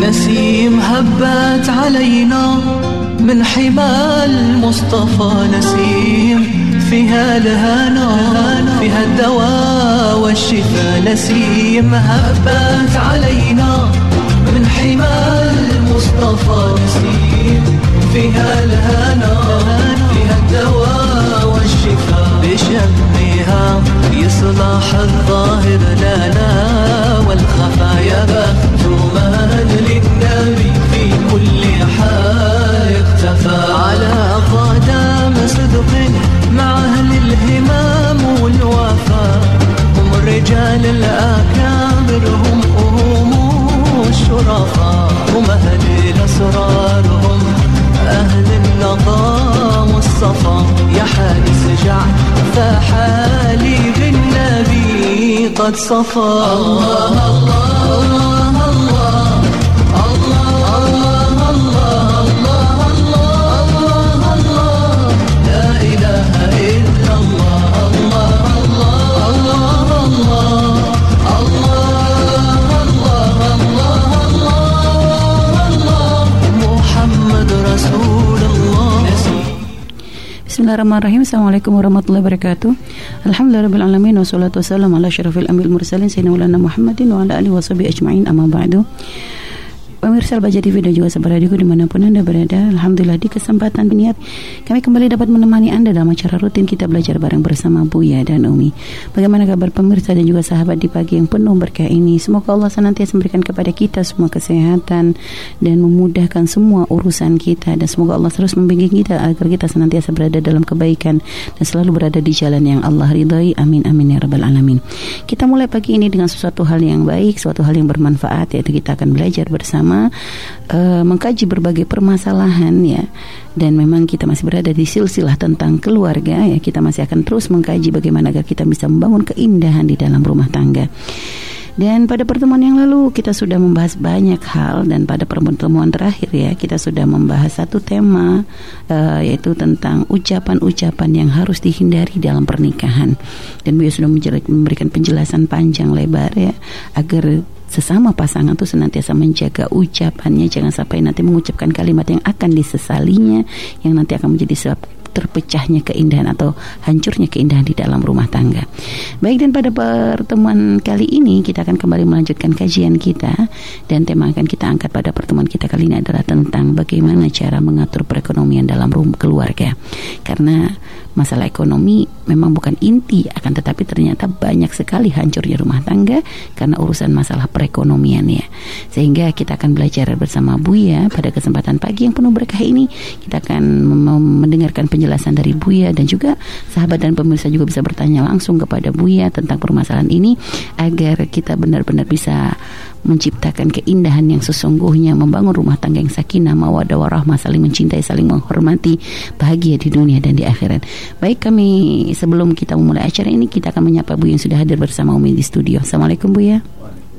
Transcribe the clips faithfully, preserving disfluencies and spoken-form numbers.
نسيم هبت علينا من حمى المصطفى نسيم فيها الهنا فيها الدواء والشفاء نسيم هبت علينا من حمى المصطفى نسيم فيها الهنا فيها الدواء والشفاء بشمها يصلح الظاهر لنا والخفايا بخت من للنبي في كل حال اختفى على قدم صدق مع أهل الهمام والوفاء هم الرجال الأكابر هم هم الشرفاء هم أهل الأسرار هم أهل النظام والصفا يا حارس جعل فحالي بالنبي قد صفى الله الله الله الله الله الله الله الله لا إله إلا الله الله الله الله الله الله الله محمد رسول الله. Bismillahirrahmanirrahim. Assalamualaikum warahmatullahi wabarakatuh. Alhamdulillahirabbil wassalatu wassalamu ala asyrafil anbiya'il mursalin sayyidina Muhammadin wa ala alihi washabihi ajmain, amma ba'du. Pemirsa Al-Bahjah T V dan juga sahabat radioku dimanapun Anda berada, alhamdulillah di kesempatan ini kami kembali dapat menemani Anda dalam acara rutin kita belajar bareng bersama Buya dan Umi. Bagaimana kabar pemirsa dan juga sahabat di pagi yang penuh berkah ini? Semoga Allah senantiasa memberikan kepada kita semua kesehatan dan memudahkan semua urusan kita, dan semoga Allah terus membimbing kita agar kita senantiasa berada dalam kebaikan dan selalu berada di jalan yang Allah ridhai. Amin amin ya rabbal alamin. Kita mulai pagi ini dengan sesuatu hal yang baik, suatu hal yang bermanfaat, yaitu kita akan belajar bersama Uh, mengkaji berbagai permasalahan ya, dan memang kita masih berada di silsilah tentang keluarga ya. Kita masih akan terus mengkaji bagaimana agar kita bisa membangun keindahan di dalam rumah tangga. Dan pada pertemuan yang lalu kita sudah membahas banyak hal, dan pada pertemuan terakhir ya kita sudah membahas satu tema uh, yaitu tentang ucapan-ucapan yang harus dihindari dalam pernikahan. Dan Buya sudah memberikan penjelasan panjang lebar ya, agar sesama pasangan tuh senantiasa menjaga ucapannya, jangan sampai nanti mengucapkan kalimat yang akan disesalinya, yang nanti akan menjadi sebab terpecahnya keindahan atau hancurnya keindahan di dalam rumah tangga. Baik, dan pada pertemuan kali ini kita akan kembali melanjutkan kajian kita, dan tema yang akan kita angkat pada pertemuan kita kali ini adalah tentang bagaimana cara mengatur perekonomian dalam rumah keluarga. Karena masalah ekonomi memang bukan inti, akan tetapi ternyata banyak sekali hancurnya rumah tangga karena urusan masalah perekonomian ya. Sehingga kita akan belajar bersama Buya pada kesempatan pagi yang penuh berkah ini. Kita akan mem- mendengarkan penjelasan dari Buya, dan juga sahabat dan pemirsa juga bisa bertanya langsung kepada Buya tentang permasalahan ini, agar kita benar-benar bisa menciptakan keindahan yang sesungguhnya, membangun rumah tangga yang sakinah, mawaddah warahmah, saling mencintai, saling menghormati, bahagia di dunia dan di akhirat. Baik, kami sebelum kita memulai acara ini, kita akan menyapa Bu yang sudah hadir bersama Umi di studio. Assalamualaikum Bu ya.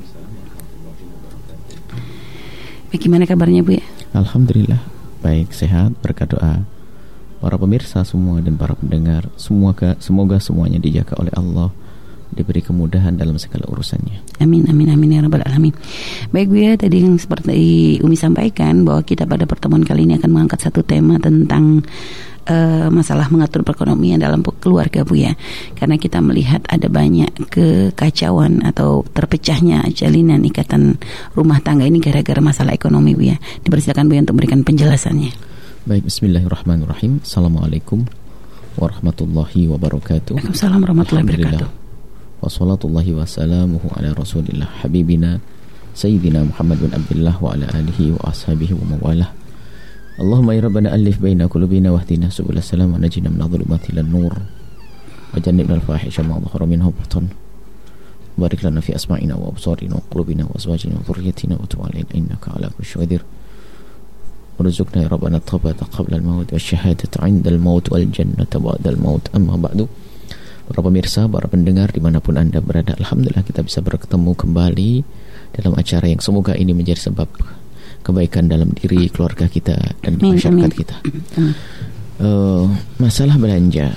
Bagaimana kabarnya Bu ya? Alhamdulillah baik, sehat, berkat doa para pemirsa semua dan para pendengar, semoga semoga semuanya dijaga oleh Allah, diberi kemudahan dalam segala urusannya. Amin amin amin ya rabbal alamin. Baik Bu ya, tadi yang seperti Umi sampaikan bahwa kita pada pertemuan kali ini akan mengangkat satu tema tentang uh, masalah mengatur perekonomian dalam keluarga Bu ya. Karena kita melihat ada banyak kekacauan atau terpecahnya jalinan ikatan rumah tangga ini gara-gara masalah ekonomi Bu ya. Dipersilakan Bu ya untuk memberikan penjelasannya. Baik, bismillahirrahmanirrahim. Assalamualaikum warahmatullahi wabarakatuh. Waalaikumsalam warahmatullahi wabarakatuh. Wassalatullahi wassalamuhu ala rasulillah habibina sayyidina Muhammad bin Abdullah wa ala alihi wa ashabihi wa mawalah. Allahumma ya rabbana alif baina qulubina wahdina subul salam wa najina min adh-dhulumati ilan nur wa jannibna al-fahisha ma dhahara minhu wa batan. Barik lana fi asma'ina wa absarina wa qulubina wa azwajina wa dhurriyyatina wa tub alaina innaka ala kulli syai'in qadir. Warzuqna ya rabbana at-taubata qabla al-maut wa syahadata 'inda al-maut wal jannata ba'da al-maut. Amma ba'du. Para pemirsa, para pendengar dimanapun Anda berada, alhamdulillah kita bisa bertemu kembali dalam acara yang semoga ini menjadi sebab kebaikan dalam diri keluarga kita dan amin, masyarakat amin. kita. Uh, masalah belanja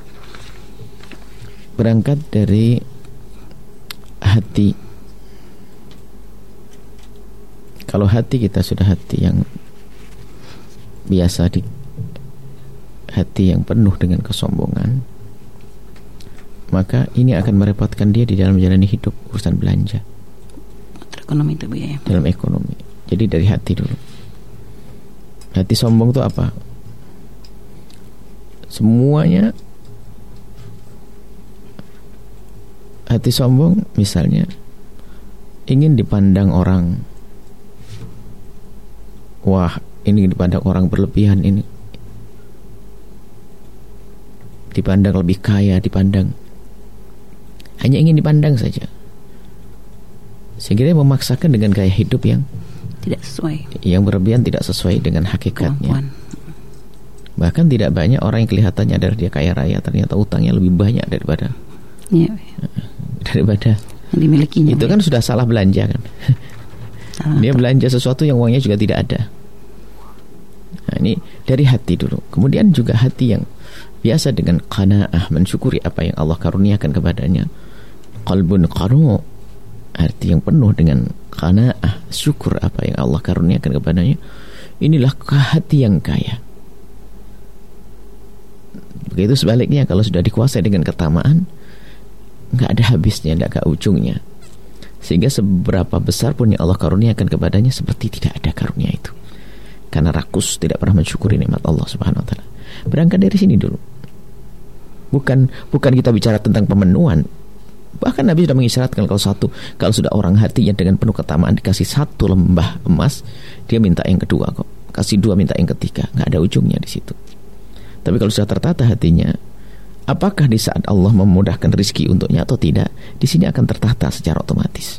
berangkat dari hati Kalau hati kita sudah hati yang biasa, di hati yang penuh dengan kesombongan, maka ini akan merepotkan dia di dalam menjalani hidup, urusan belanja, ekonomi itu ya. dalam ekonomi. Jadi dari hati dulu. Hati sombong itu apa? Semuanya. Hati sombong misalnya ingin dipandang orang, wah ini dipandang orang berlebihan, ini dipandang lebih kaya, dipandang hanya ingin dipandang saja, sehingga dia memaksakan dengan gaya hidup yang tidak sesuai, yang berlebihan, tidak sesuai dengan hakikatnya. Kemampuan. Bahkan tidak banyak orang yang kelihatannya adalah dia kaya raya, ternyata utangnya lebih banyak daripada ya, daripada yang dimilikinya. Itu kan sudah salah belanja kan. Salah Dia atau... belanja sesuatu yang uangnya juga tidak ada. Nah, ini dari hati dulu. Kemudian juga hati yang biasa dengan qanaah, mensyukuri apa yang Allah karuniakan kepadanya. Qalbun qanu', arti yang penuh dengan qanaah, syukur apa yang Allah karuniakan kepadanya. Inilah hati yang kaya. Begitu sebaliknya, kalau sudah dikuasai dengan ketamaan, nggak ada habisnya, nggak ada ujungnya, sehingga seberapa besar pun yang Allah karuniakan kepadanya seperti tidak ada karunia itu, karena rakus, tidak pernah mensyukuri nikmat Allah Subhanahu Wa Taala. Berangkat dari sini dulu. Bukan bukan kita bicara tentang pemenuhan. Bahkan Nabi sudah mengisyaratkan kalau satu kalau sudah orang hatinya dengan penuh ketamaan dikasih satu lembah emas, dia minta yang kedua kok. Kasih dua, minta yang ketiga, nggak ada ujungnya di situ. Tapi kalau sudah tertata hatinya, apakah di saat Allah memudahkan rezeki untuknya atau tidak, di sini akan tertata secara otomatis.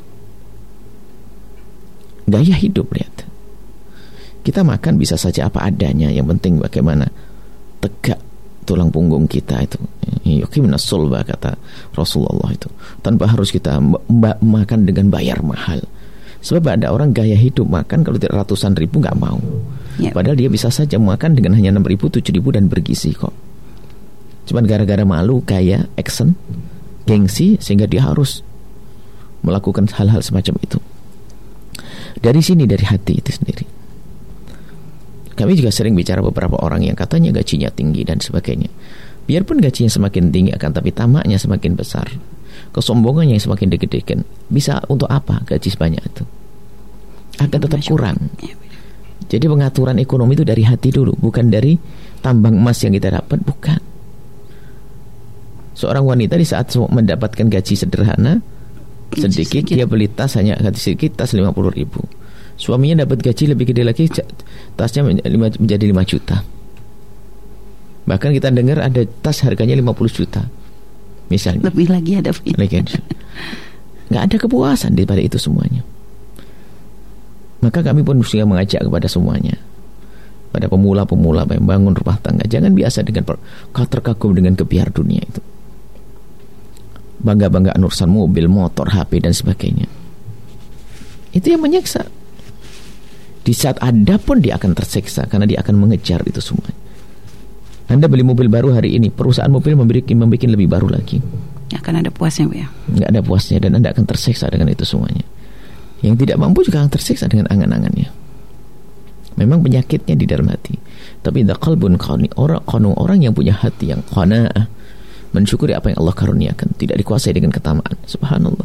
Gaya hidup, lihat. Kita makan bisa saja apa adanya, yang penting bagaimana tegak tulang punggung kita itu. Yuqimna sulba, kata Rasulullah itu. Tanpa harus kita mbak makan dengan bayar mahal. Sebab ada orang gaya hidup makan kalau tidak ratusan ribu nggak mau. Yep. Padahal dia bisa saja makan dengan hanya enam ribu, tujuh ribu dan bergizi kok. Cuman gara-gara malu, gaya, action, gengsi, sehingga dia harus melakukan hal-hal semacam itu. Dari sini, dari hati itu sendiri. Kami juga sering bicara beberapa orang yang katanya gajinya tinggi dan sebagainya. Biarpun gajinya semakin tinggi, akan tapi tamaknya semakin besar, kesombongannya yang semakin digede-geden. Bisa untuk apa gaji sebanyak itu? Akan tetap kurang. Jadi pengaturan ekonomi itu dari hati dulu, bukan dari tambang emas yang kita dapat, bukan. Seorang wanita di saat mendapatkan gaji sederhana sedikit, sedikit. dia beli tas, hanya gaji sedikit, tas lima puluh ribu. Suaminya dapat gaji lebih gede lagi, tasnya menjadi lima juta. Bahkan kita dengar ada tas harganya lima puluh juta misalnya. Lebih lagi ada. Nggak ada kepuasan daripada itu semuanya. Maka kami pun mesti mengajak kepada semuanya, pada pemula-pemula yang bangun rumah tangga, jangan biasa dengan terkagum dengan kebiar dunia itu, bangga-banggaan urusan mobil, motor, H P dan sebagainya. Itu yang menyiksa. Di saat ada pun dia akan tersiksa, karena dia akan mengejar itu semua. Anda beli mobil baru hari ini, perusahaan mobil membuat membuat lebih baru lagi. Akan ada puasnya, Bu ya? Nggak ada puasnya, dan Anda akan tersiksa dengan itu semuanya. Yang tidak mampu juga akan tersiksa dengan angan-angannya. Memang penyakitnya di dalam hati. Tapi the qalbun qani, orang orang yang punya hati yang qanaah, mensyukuri apa yang Allah karuniakan, tidak dikuasai dengan ketamaan. Subhanallah.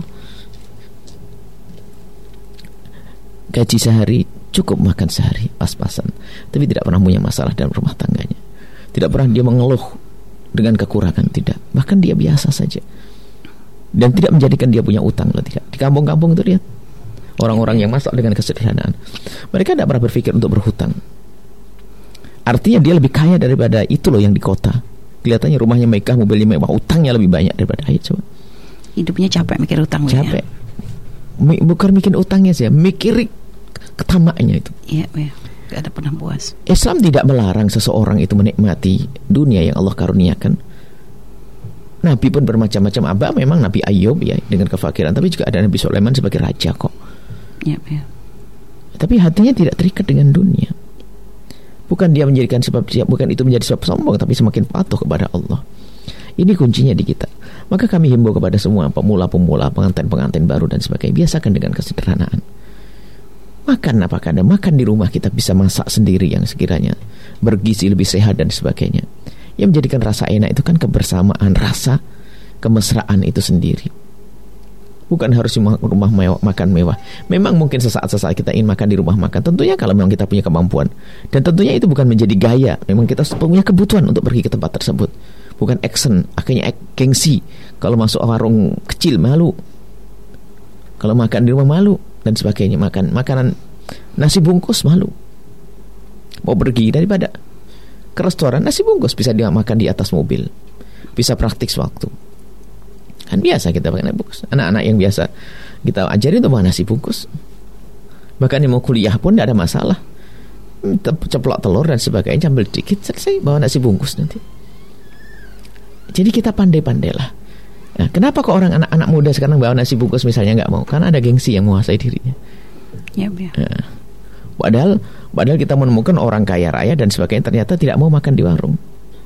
Gaji sehari cukup makan sehari pas-pasan, tapi tidak pernah punya masalah dalam rumah tangganya. Tidak pernah dia mengeluh dengan kekurangan, tidak. Bahkan dia biasa saja. Dan tidak menjadikan dia punya utang, loh, tidak. Di kampung-kampung itu lihat orang-orang yang masak dengan kesederhanaan. Mereka tidak pernah berpikir untuk berhutang. Artinya dia lebih kaya daripada itu loh yang di kota. Kelihatannya rumahnya megah, mobilnya mewah, utangnya lebih banyak daripada ayo coba. Hidupnya capek mikir utang. Capek. Ya. Bukan mikir utangnya sih, mikir ketamaknya itu. Iya, iya. Gak ada pernah puas. Islam tidak melarang seseorang itu menikmati dunia yang Allah karuniakan. Nabi pun bermacam-macam. Abah memang Nabi Ayub ya dengan kefakiran, tapi juga ada Nabi Sulaiman sebagai raja kok. Ya, ya. Tapi hatinya tidak terikat dengan dunia. Bukan dia menjadikan sebab dia, bukan itu menjadi sebab sombong, tapi semakin patuh kepada Allah. Ini kuncinya di kita. Maka kami himbau kepada semua pemula-pemula, pengantin-pengantin baru dan sebagainya, biasakan dengan kesederhanaan. Makan apakah ada? Makan di rumah kita bisa masak sendiri yang sekiranya bergizi, lebih sehat dan sebagainya. Yang menjadikan rasa enak itu kan kebersamaan, rasa kemesraan itu sendiri. Bukan harus di rumah mewah, makan mewah. Memang mungkin sesaat-sesaat kita ingin makan di rumah makan. Tentunya kalau memang kita punya kemampuan. Dan tentunya itu bukan menjadi gaya. Memang kita punya kebutuhan untuk pergi ke tempat tersebut. Bukan action, akhirnya gengsi. Kalau masuk warung kecil malu. Kalau makan di rumah malu dan sebagainya. Makan makanan nasi bungkus malu. Mau pergi daripada ke restoran, nasi bungkus bisa dimakan di atas mobil. Bisa praktik waktu. Kan biasa kita pakai nasi bungkus. Anak-anak yang biasa kita ajarin untuk bawa nasi bungkus. Bahkan yang mau kuliah pun tidak ada masalah. Ceplok telur dan sebagainya, ambil dikit, selesai, bawa nasi bungkus nanti. Jadi kita pandai-pandailah. Nah, kenapa kok orang anak-anak muda sekarang bawa nasi bungkus misalnya nggak mau? Karena ada gengsi yang menguasai dirinya. Ya, ya. Nah, padahal, padahal kita menemukan orang kaya raya dan sebagainya ternyata tidak mau makan di warung.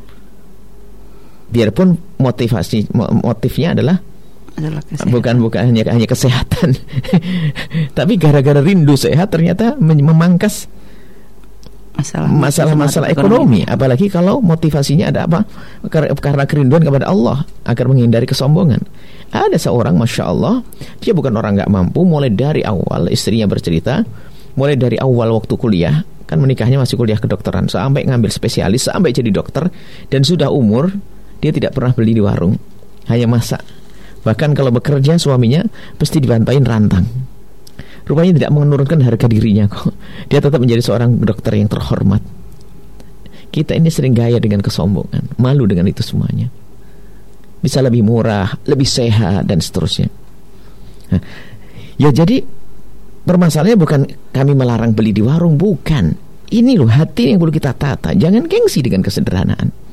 Biarpun motivasi motifnya adalah, adalah bukan bukan hanya hanya kesehatan, tapi gara-gara rindu sehat ternyata memangkas masalah-masalah ekonomi. ekonomi. Apalagi kalau motivasinya ada apa? Karena kerinduan kepada Allah agar menghindari kesombongan. Ada seorang, masya Allah, dia bukan orang nggak mampu. Mulai dari awal istrinya bercerita, mulai dari awal waktu kuliah, kan menikahnya masih kuliah kedokteran, sampai ngambil spesialis, sampai jadi dokter, dan sudah umur. Dia tidak pernah beli di warung, hanya masak. Bahkan kalau bekerja suaminya pasti dibantain rantang. Rupanya tidak menurunkan harga dirinya kok. Dia tetap menjadi seorang dokter yang terhormat. Kita ini sering gaya dengan kesombongan, malu dengan itu semuanya. Bisa lebih murah, lebih sehat dan seterusnya. Nah, ya jadi permasalahannya bukan kami melarang beli di warung, bukan. Ini loh hati yang perlu kita tata. Jangan gengsi dengan kesederhanaan.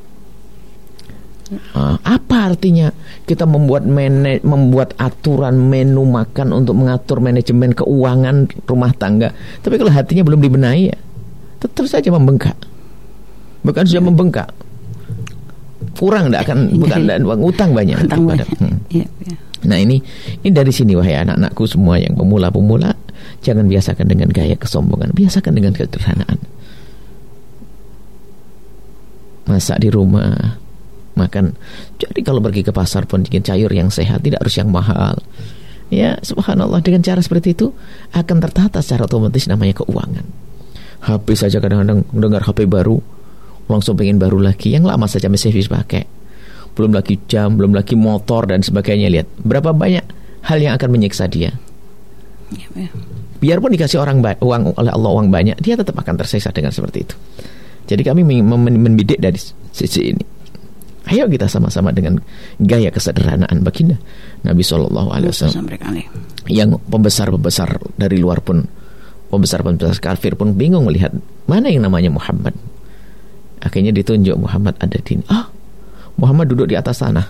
Uh, apa artinya kita membuat mene, membuat aturan menu makan untuk mengatur manajemen keuangan rumah tangga, tapi kalau hatinya belum dibenahi ya tetap saja membengkak. Bukan sudah membengkak, kurang tidak akan, bukan dan uang utang banyak. Utang banyak. Hmm. Ya, ya. Nah ini ini dari sini wahai anak-anakku semua yang pemula-pemula, jangan biasakan dengan gaya kesombongan, biasakan dengan kesederhanaan. Masak di rumah, makan. Jadi kalau pergi ke pasar pun bikin sayur yang sehat, tidak harus yang mahal. Ya subhanallah, dengan cara seperti itu akan tertata secara otomatis namanya keuangan. H P saja kadang-kadang dengar H P baru langsung pengen baru lagi, yang lama saja masih bisa pakai. Belum lagi jam, belum lagi motor dan sebagainya. Lihat berapa banyak hal yang akan menyiksa dia. Biarpun dikasih orang ba- uang oleh Allah uang banyak, dia tetap akan tersiksa dengan seperti itu. Jadi kami mendidik dari sisi ini. Ayo kita sama-sama dengan gaya kesederhanaan baginda Nabi Shallallahu Alaihi Wasallam, yang pembesar-pembesar dari luar pun, pembesar-pembesar kafir pun bingung melihat mana yang namanya Muhammad. Akhirnya ditunjuk Muhammad ada di, ah Muhammad duduk di atas tanah.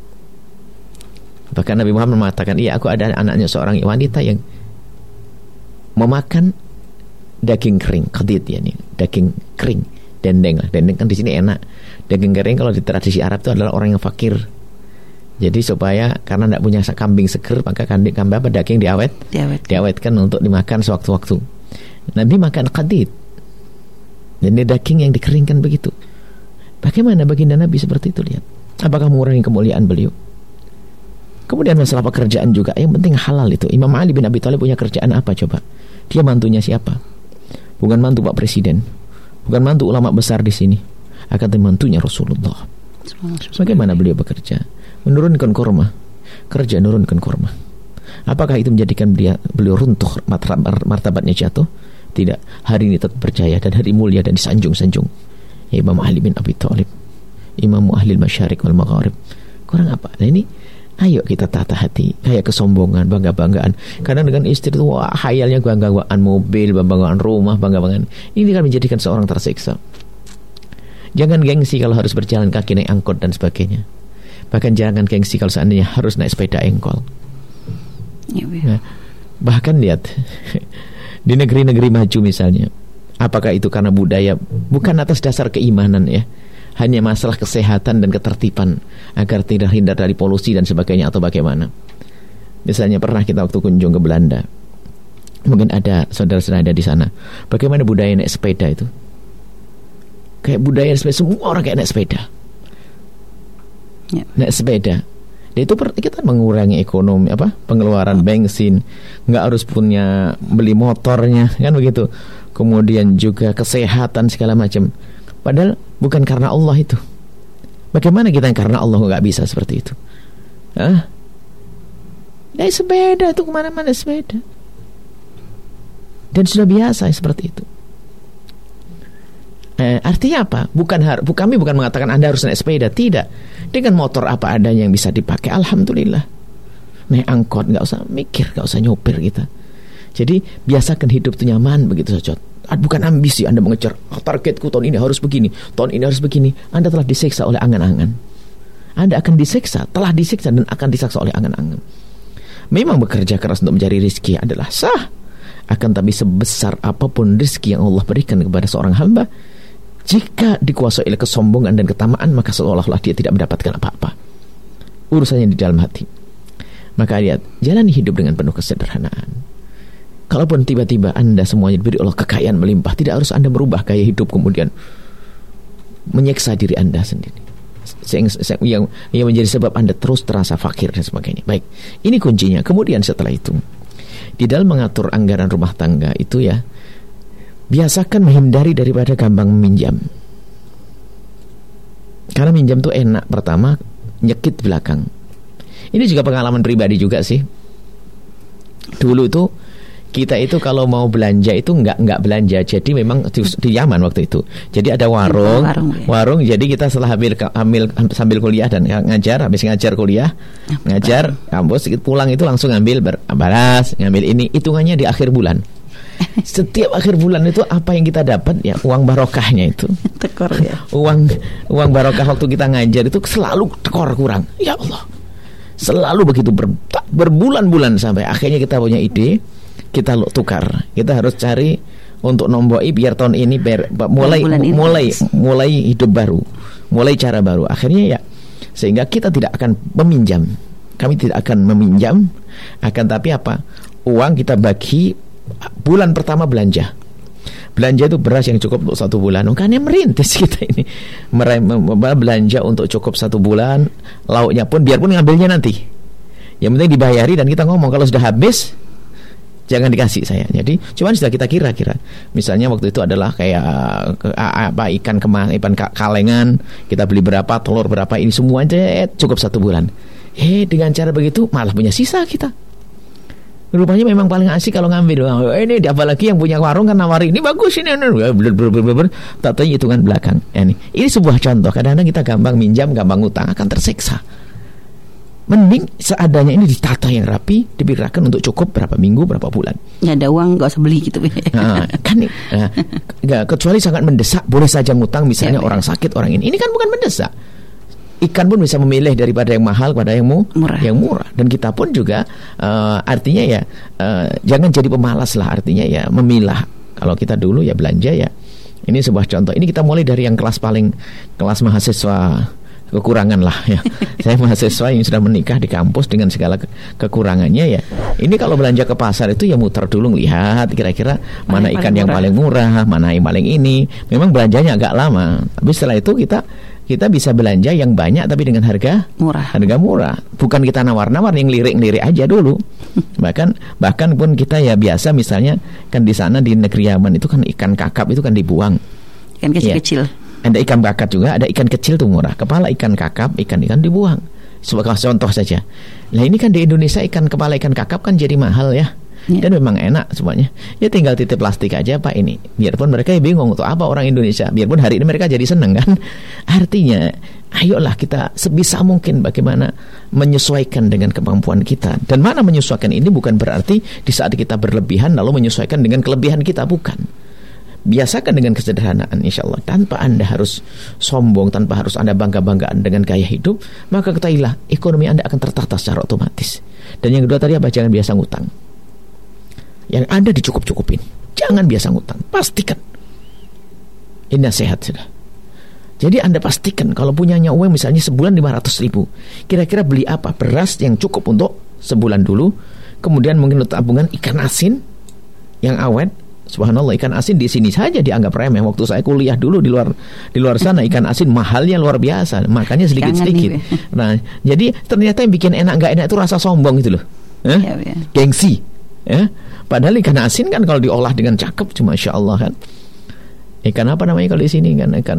Bahkan Nabi Muhammad mengatakan, iya aku ada anaknya seorang wanita yang memakan daging kering, qadid ya nih, daging kering, dendeng lah, dendeng kan di sini enak. Daging kering kalau di tradisi Arab itu adalah orang yang fakir. Jadi supaya karena tidak punya kambing seger, maka kambing kambing apa daging diawet, diawet, diawetkan untuk dimakan sewaktu-waktu. Nabi makan qadid. Dan ini daging yang dikeringkan begitu. Bagaimana baginda Nabi seperti itu, lihat. Apakah mengurangi kemuliaan beliau? Kemudian masalah pekerjaan juga, yang penting halal itu. Imam Ali bin Abi Thalib punya kerjaan apa coba? Dia mantunya siapa? Bukan mantu Pak Presiden, bukan mantu ulama besar di sini, akan mantunya Rasulullah. Bagaimana beliau bekerja? Menurunkan kurma, kerja menurunkan kurma. Apakah itu menjadikan beliau, beliau runtuh, martabatnya jatuh? Tidak. Hari ini tetap percaya dan hari mulia dan disanjung-sanjung. Ya, Imam Ali bin Abi Thalib, Imam Ahlil Masyariq wal Magharib. Kurang apa? Nah ini, ayo kita tata hati. Kayak kesombongan, bangga-banggaan. Kadang dengan istri itu, wah hayalnya bangga-banggaan mobil, bangga-banggaan rumah, bangga-banggaan. Ini kan menjadikan seorang tersiksa. Jangan gengsi kalau harus berjalan kaki naik angkot dan sebagainya. Bahkan jangan gengsi kalau seandainya harus naik sepeda engkol. Ya, nah, bahkan lihat di negeri-negeri maju misalnya, apakah itu karena budaya, bukan atas dasar keimanan ya, hanya masalah kesehatan dan ketertiban agar tidak hindar dari polusi dan sebagainya, atau bagaimana. Misalnya pernah kita waktu kunjung ke Belanda, Mungkin ada saudara-saudara ada di sana. Bagaimana budaya naik sepeda itu? Kayak budaya sepeda, semua orang kayak naik sepeda. Ya. Naik sepeda. Dan itu per, kita mengurangi ekonomi apa? Pengeluaran bensin, nggak harus punya beli motornya, kan begitu. Kemudian juga kesehatan segala macam. Padahal bukan karena Allah itu. Bagaimana kita yang karena Allah nggak bisa seperti itu? Hah? Naik sepeda itu kemana-mana sepeda. Dan sudah biasa seperti itu. Eh, artinya apa? Bukan har- bu, kami bukan mengatakan Anda harus naik sepeda. Tidak. Dengan motor apa adanya yang bisa dipakai, alhamdulillah. Naik angkot, nggak usah mikir, nggak usah nyopir kita. Jadi biasakan hidup itu nyaman begitu saja. Bukan ambisi Anda mengejar oh, targetku tahun ini harus begini, tahun ini harus begini. Anda telah disiksa oleh angan-angan. Anda akan disiksa, telah disiksa dan akan disiksa oleh angan-angan. Memang bekerja keras untuk mencari rezeki adalah sah. Akan tapi sebesar apapun rezeki yang Allah berikan kepada seorang hamba, jika dikuasai oleh kesombongan dan ketamaan, maka seolah-olah dia tidak mendapatkan apa-apa. Urusannya di dalam hati. Maka lihat, jalani hidup dengan penuh kesederhanaan. Kalaupun tiba-tiba Anda semuanya diberi Allah kekayaan melimpah, tidak harus Anda merubah gaya hidup kemudian menyiksa diri Anda sendiri, yang, yang menjadi sebab Anda terus terasa fakir dan sebagainya. Baik, ini kuncinya. Kemudian setelah itu, di dalam mengatur anggaran rumah tangga itu ya, biasakan menghindari daripada gampang meminjam. Karena minjam tuh enak, pertama nyekit belakang. Ini juga pengalaman pribadi juga sih. Dulu itu kita itu kalau mau belanja itu nggak nggak belanja, jadi memang di, di Yaman waktu itu. Jadi ada warung, warung, ya. warung. Jadi kita setelah ambil, ambil sambil kuliah dan ngajar, habis ngajar kuliah, ngajar kampus, pulang itu langsung ngambil balas, ngambil ini, hitungannya di akhir bulan. Setiap akhir bulan itu apa yang kita dapat ya, uang barokahnya itu. Tekor ya. Uang uang barokah waktu kita ngajar itu selalu tekor kurang. Ya Allah. Selalu begitu ber, berbulan-bulan sampai akhirnya kita punya ide. Kita tukar, kita harus cari untuk nomboi biar tahun ini ber, mulai mulai mulai hidup baru, mulai cara baru. Akhirnya ya, sehingga kita tidak akan meminjam, kami tidak akan meminjam, akan tapi apa? Uang kita bagi bulan pertama belanja, belanja itu beras yang cukup untuk satu bulan. Kan yang merintis kita ini, belanja untuk cukup satu bulan, lauknya pun biarpun ngambilnya nanti, yang penting dibayari dan kita ngomong kalau sudah habis. Jangan dikasih saya. Jadi cuman sudah kita kira-kira. Misalnya waktu itu adalah kayak apa ikan kemas, ikan kalengan, kita beli berapa, telur berapa, ini semua aja cukup satu bulan. Eh dengan cara begitu malah punya sisa kita. Rupanya memang paling asik kalau ngambil. Oh, ini apalagi yang punya warung kan nawari ini bagus ini. Tak tahu hitungan belakang. Ini ini sebuah contoh. Kadang-kadang kita gampang minjam, gampang utang akan tersiksa. Mending seadanya ini ditata yang rapi, diberikan untuk cukup berapa minggu, berapa bulan. Ya ada uang nggak usah beli gitu. Nah, kan nah, nggak, kecuali sangat mendesak, boleh saja ngutang. Misalnya ya, orang sakit, orang ini. Ini kan bukan mendesak. Ikan pun bisa memilih daripada yang mahal pada yang mu, murah. Yang murah. Dan kita pun juga uh, artinya ya uh, jangan jadi pemalas lah. Artinya ya memilah. Kalau kita dulu ya belanja ya. Ini sebuah contoh. Ini kita mulai dari yang kelas paling kelas mahasiswa. Kekurangan lah ya. Saya mahasiswa yang sudah menikah di kampus dengan segala ke- kekurangannya ya. Ini kalau belanja ke pasar itu ya muter dulu lihat kira-kira mana, mana ikan yang paling murah, mana yang paling ini. Memang belanjanya agak lama. Tapi setelah itu kita kita bisa belanja yang banyak tapi dengan harga murah. Harga murah. Bukan kita nawar-nawar, yang lirik-lirik aja dulu. Bahkan bahkan pun kita ya biasa misalnya kan di sana di negeri Yaman itu kan ikan kakap itu kan dibuang. Ikan kecil-kecil. Ya. Ada ikan kakap juga, ada ikan kecil tuh murah. Kepala ikan kakap, ikan-ikan dibuang. Sebagai contoh saja. Nah ini kan di Indonesia ikan kepala ikan kakap kan jadi mahal ya. Ya. Dan memang enak semuanya. Ya tinggal titip plastik aja Pak ini. Biarpun mereka ya bingung untuk apa orang Indonesia. Biarpun hari ini mereka jadi seneng kan. Artinya, ayolah kita sebisa mungkin bagaimana menyesuaikan dengan kemampuan kita. Dan mana menyesuaikan ini bukan berarti di saat kita berlebihan lalu menyesuaikan dengan kelebihan kita, bukan. Biasakan dengan kesederhanaan insya Allah. Tanpa Anda harus sombong, tanpa harus Anda bangga-banggaan dengan gaya hidup, maka ketahuilah ekonomi Anda akan tertata secara otomatis. Dan yang kedua tadi apa? Jangan biasa ngutang. Yang Anda dicukup-cukupin. Jangan biasa ngutang. Pastikan. Ini nasihat sudah. Jadi Anda pastikan kalau punyanya uang misalnya sebulan lima ratus ribu. Kira-kira beli apa? Beras yang cukup untuk sebulan dulu. Kemudian mungkin untuk tabungan ikan asin. yang awet. Subhanallah, ikan asin di sini saja dianggap remeh. Waktu saya kuliah dulu di luar di luar sana, ikan asin mahalnya luar biasa, makanya sedikit-sedikit. Nah, jadi ternyata yang bikin enak nggak enak itu rasa sombong itu loh, eh? ya, ya. gengsi. Ya? Padahal ikan asin kan kalau diolah dengan cakep, cuma Masya Allah kan. Ikan apa namanya kalau di sini kan, ikan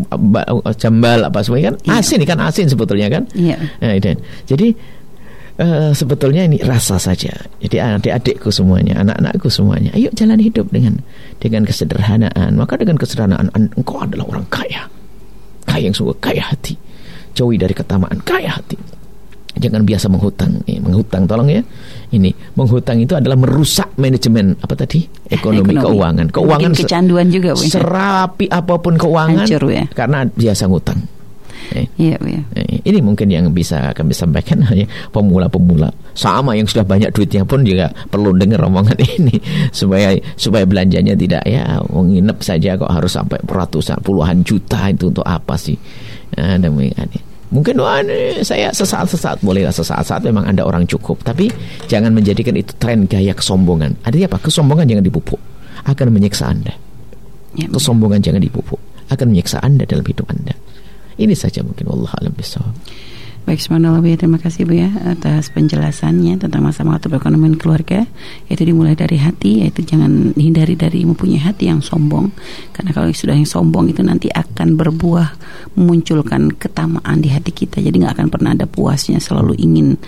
jambal apa semua kan, ya. asin ikan asin sebetulnya kan. Ya. Nah, jadi Uh, sebetulnya ini rasa saja. Jadi adik-adikku semuanya, anak-anakku semuanya, ayo jalan hidup dengan dengan kesederhanaan. Maka dengan kesederhanaan engkau adalah orang kaya, kaya yang sungguh kaya hati. Jauhi dari ketamaan, kaya hati. Jangan biasa menghutang. Eh, menghutang, tolong ya. Ini menghutang itu adalah merusak manajemen apa tadi? Ekonomi, Ekonomi. keuangan. Keuangan bikin kecanduan juga. Serapi apapun keuangan, hancur, ya? Karena biasa ngutang. Eh, iya, iya. Eh, ini mungkin yang bisa kami sampaikan hanya pemula-pemula. Sama yang sudah banyak duitnya pun juga perlu dengar omongan ini supaya supaya belanjanya tidak ya menginap saja kok harus sampai ratusan puluhan juta, itu untuk apa sih? Nah, demikian. Mungkin wah, saya sesaat-sesaat bolehlah sesaat-saat memang Anda orang cukup, tapi jangan menjadikan itu tren gaya kesombongan. Artinya apa? Kesombongan jangan dipupuk, akan menyiksa Anda. Ya, kesombongan jangan dipupuk, akan menyiksa Anda dalam hidup Anda. Ini saja mungkin, wallahu a'lam bishawab. Baik, subhanallah Bu ya, terima kasih Bu ya atas penjelasannya tentang masalah perekonomian keluarga. Yaitu dimulai dari hati, yaitu jangan hindari dari mempunyai hati yang sombong. Karena kalau sudah yang sombong itu nanti akan berbuah memunculkan ketamaan di hati kita. Jadi nggak akan pernah ada puasnya, selalu ingin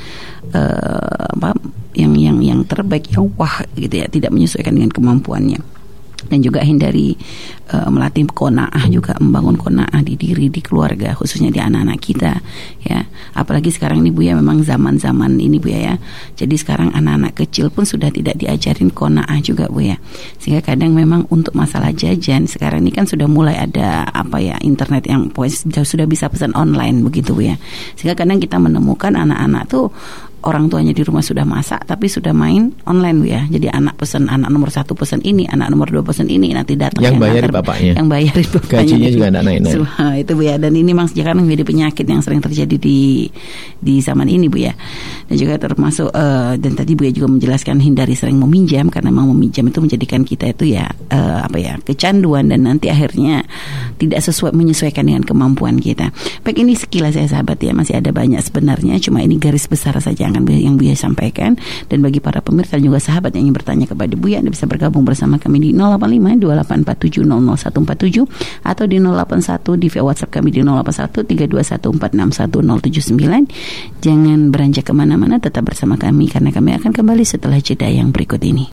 uh, apa yang yang yang terbaik, yang wah gitu ya, tidak menyesuaikan dengan kemampuannya. Dan juga hindari uh, melatih qanaah, juga membangun qanaah di diri, di keluarga, khususnya di anak-anak kita ya. Apalagi sekarang ini Bu ya, memang zaman-zaman ini Bu ya, ya. Jadi sekarang anak-anak kecil pun sudah tidak diajarin qanaah juga Bu ya. Sehingga kadang memang untuk masalah jajan sekarang ini kan sudah mulai ada apa ya, internet yang sudah bisa pesan online begitu Bu ya. Sehingga kadang kita menemukan anak-anak tuh orang tuanya di rumah sudah masak tapi sudah main online Bu ya. Jadi anak pesan, anak nomor satu pesan ini, anak nomor dua pesan ini, nanti datang yang, yang bayarin bapaknya, yang bayarin bapaknya, gajinya juga anak naik-naik. So, itu Bu ya. Dan ini memang sekarang menjadi penyakit yang sering terjadi di di zaman ini Bu ya. Dan juga termasuk uh, dan tadi Bu ya juga menjelaskan hindari sering meminjam, karena memang meminjam itu menjadikan kita itu ya uh, apa ya, kecanduan, dan nanti akhirnya tidak sesuai, menyesuaikan dengan kemampuan kita. Baik, ini sekilas ya sahabat ya, masih ada banyak sebenarnya, cuma ini garis besar saja yang Buya sampaikan. Dan bagi para pemirsa dan juga sahabat yang ingin bertanya kepada Buya, Anda bisa bergabung bersama kami di nol delapan lima dua delapan empat tujuh nol nol satu empat tujuh atau di nol delapan satu di via WhatsApp kami di nol delapan satu tiga dua satu empat enam satu nol tujuh sembilan. Jangan beranjak kemana-mana, tetap bersama kami karena kami akan kembali setelah jeda yang berikut ini.